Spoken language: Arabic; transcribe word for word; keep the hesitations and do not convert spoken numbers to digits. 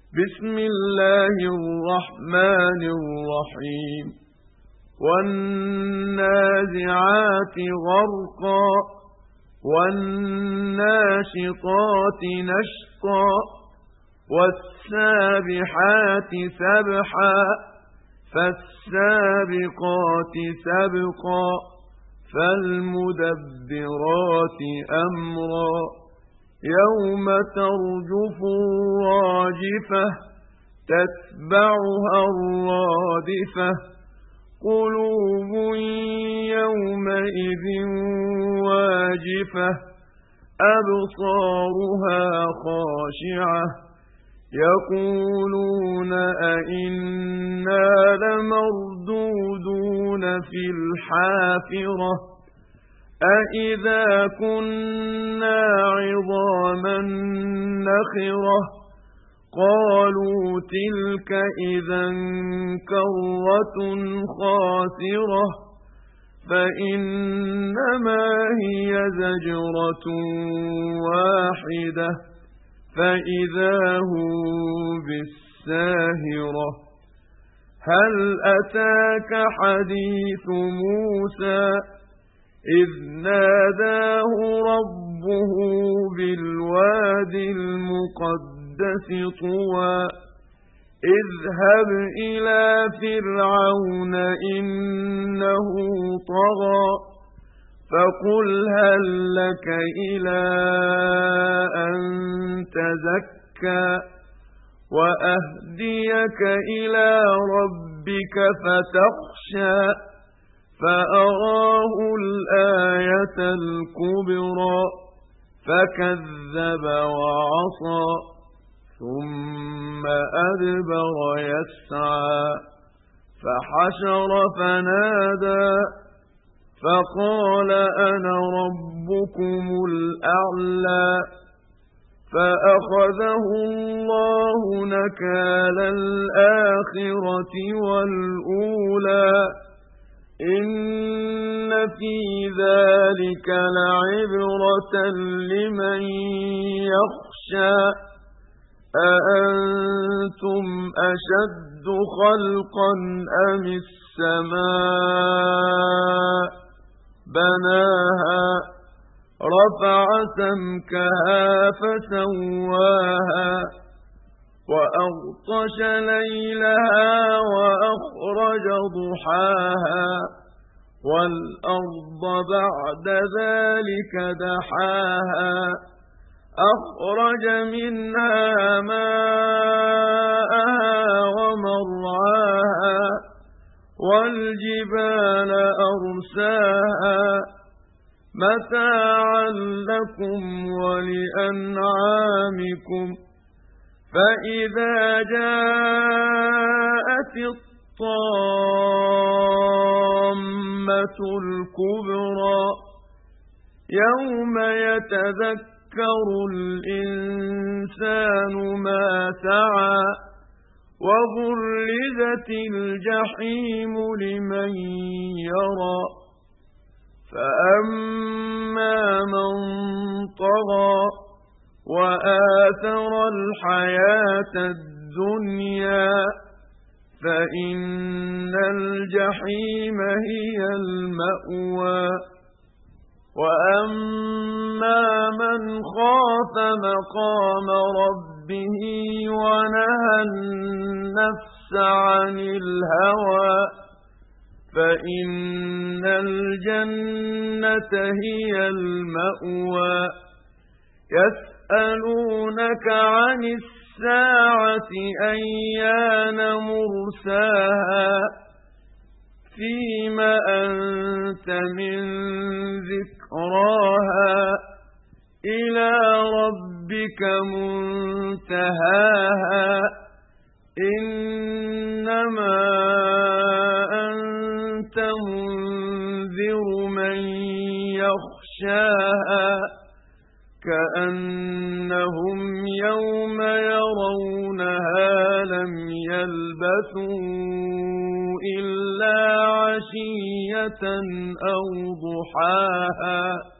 بسم الله الرحمن الرحيم والنازعات غرقا والناشطات نشطا والسابحات سبحا فالسابقات سبقا فالمدبرات أمرا يوم ترجف الراجفة تتبعها الرادفة قلوب يومئذ واجفة أبصارها خاشعة يقولون أئنا لمردودون في الحافرة أئذا كنا عظاما نخرة قالوا تلك إذا كرة خاسرة فإنما هي زجرة واحدة فإذا هم بالساهرة هل أتاك حديث موسى إذ ناداه ربه بالواد المقدس طوى اذهب إلى فرعون إنه طغى فقل هل لك إلى أن تزكى وأهديك إلى ربك فتخشى فأراه الآية الكبرى فكذب وعصى ثم أدبر يسعى فحشر فنادى فقال أنا ربكم الأعلى فأخذه الله نكال الآخرة والأولى إن في ذلك لعبرة لمن يخشى أأنتم أشد خلقا أم السماء بناها رفع سمكها فسواها وأغطش ليلها وأخرج ضحاها والأرض بعد ذلك دحاها أخرج منها ماءها ومرعاها والجبال أرساها متاعا لكم ولأنعامكم فإذا جاءت الطامة الكبرى يوم يتذكر الإنسان ما سعى وبرزت الجحيم لمن يرى فأما من طغى وآثر الحياة الدنيا فإن الجحيم هي المأوى وأما من خاف مقام ربه ونهى النفس عن الهوى فإن الجنة هي المأوى يسألونك عن الساعة أيان مرساها فيم أنت من ذكراها إلى ربك منتهاها إنما أنت منذر من يخشاها كأنهم يوم يرونها لم يلبثوا إلا عشية أو ضحاها.